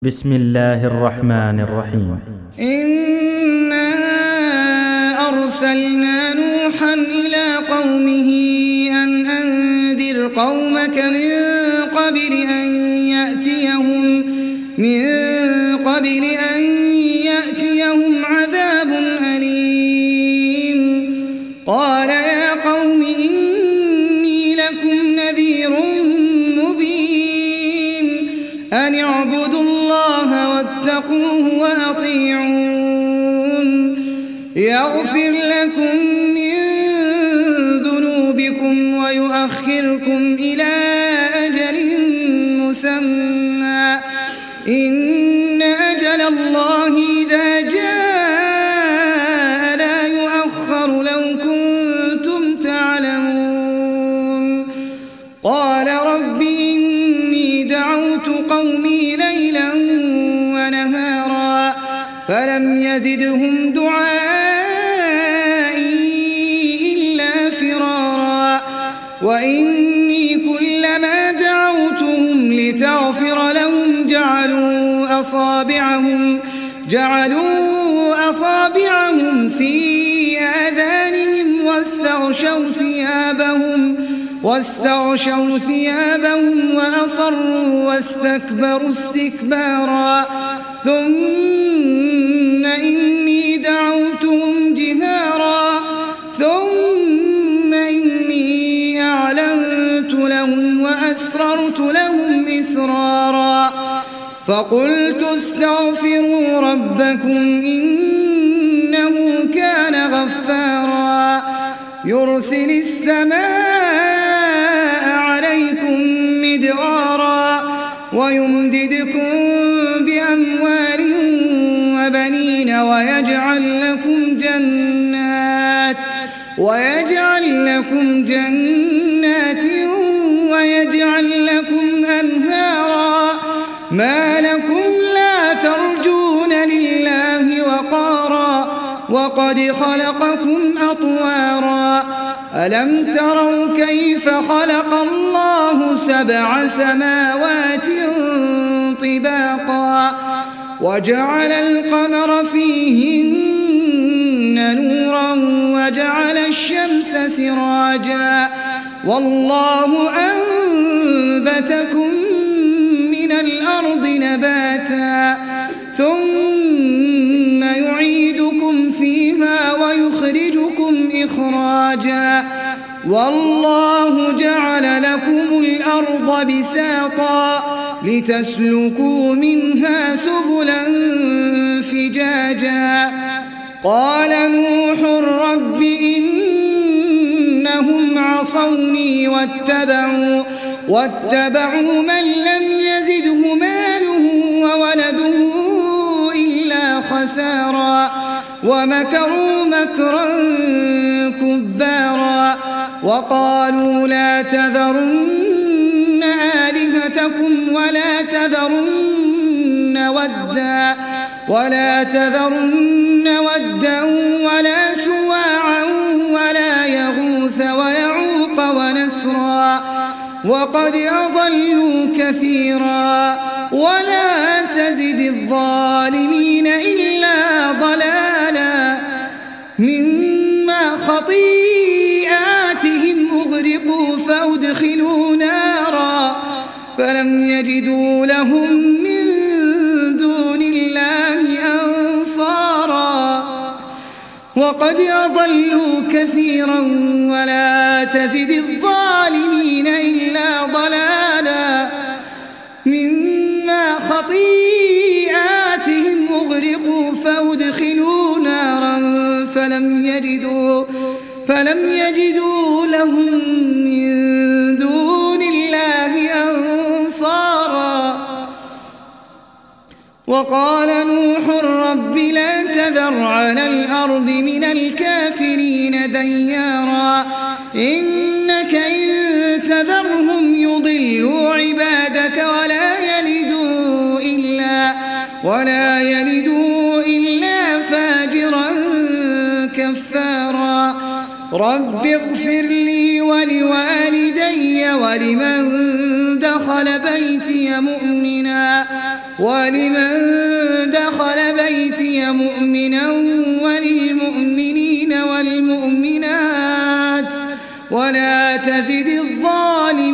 بسم الله الرحمن الرحيم. إنا أرسلنا نوحا إلى قومه أن أنذر قومك من قبل أن يأتيهم عذاب أليم. قال يا قوم إني لكم نذير مبين أن اعبدوا الله واتقوه وأطيعون يغفر لكم من ذنوبكم ويؤخركم إلى أجل مسمى إن أجل الله إذا جاء لا يؤخر لو كنتم تعلمون. قال رب إني دعوت قومي ليلا ونهارا فلم يزدهم دعائي إلا فرارا وإني كلما دعوتهم لتغفر لهم جعلوا أصابعهم في آذانهم واستغشوا ثيابهم وأصروا واستكبروا استكبارا ثم إني دعوتهم جهارا ثم إني أعلنت لهم وأسررت لهم إسرارا فقلت استغفروا ربكم إنه كان غفارا يرسل السماء عليكم مدرارا ويمددكم بأموال وبنين ويجعل لكم جنات ويجعل لكم أنهارا ما لكم لا ترجون لله وقارا وقد خلقكم أطوارا ألم تروا كيف خلق الله 7 سماوات طباقا وجعل القمر فيهن نورا وجعل الشمس سراجا والله أنبتكم من الأرض نباتا ثم يعيدكم فيها ويخرجكم إخراجا والله جعل لكم الأرض بساطا لتسلكوا منها سبلا فجاجا قال نوح رب إنهم عصوني واتبعوا من لم يزده ماله وولده إلا خسارا ومكروا مكرا كبارا وقالوا لا تذرن آلهتكم ولا تذرن ودا ولا سواعا ولا يغوث ويعوق ونسرا وقد أضلوا كثيرا ولا تزد الظالمين إلا ضلالا مما خطيئاتهم أغرقوا فأدخلوا نارا فلم يجدوا لهم من دون الله أنصارا وقد أضلوا كثيرا ولا تزد الظالمين إلا ضلالا مما خطيئاتهم أغرقوا فأدخلوا نارا فلم يجدوا لهم من دون الله أنصارا وقال نوح رب لا تذر على الأرض من الكافرين ديارا إنك إن تذرهم يضلوا عبادك ولا يلدوا إلا فاجرا كفارا رب اغفر لي ولوالدي ولمن دخل بيتي مؤمنا ولمن دخل بيتي مؤمنا وللمؤمنين والمؤمنات ولا تزد الظالمين